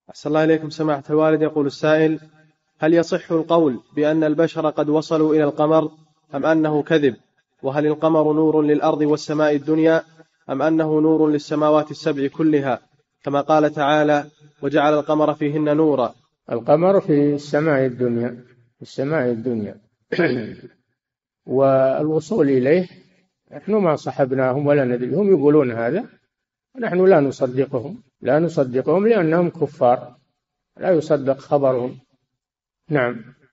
أحسن الله إليكم سماحة الوالد. يقول السائل: هل يصح القول بأن البشر قد وصلوا إلى القمر أم أنه كذب؟ وهل القمر نور للأرض والسماء الدنيا أم أنه نور للسماوات السبع كلها كما قال تعالى: وجعل القمر فيهن نورا؟ القمر في السماء الدنيا، في السماء الدنيا. والوصول إليه نحن ما صحبناهم ولا ندري، هم يقولون هذا ونحن لا نصدقهم لأنهم كفار، لا يصدق خبرهم. نعم.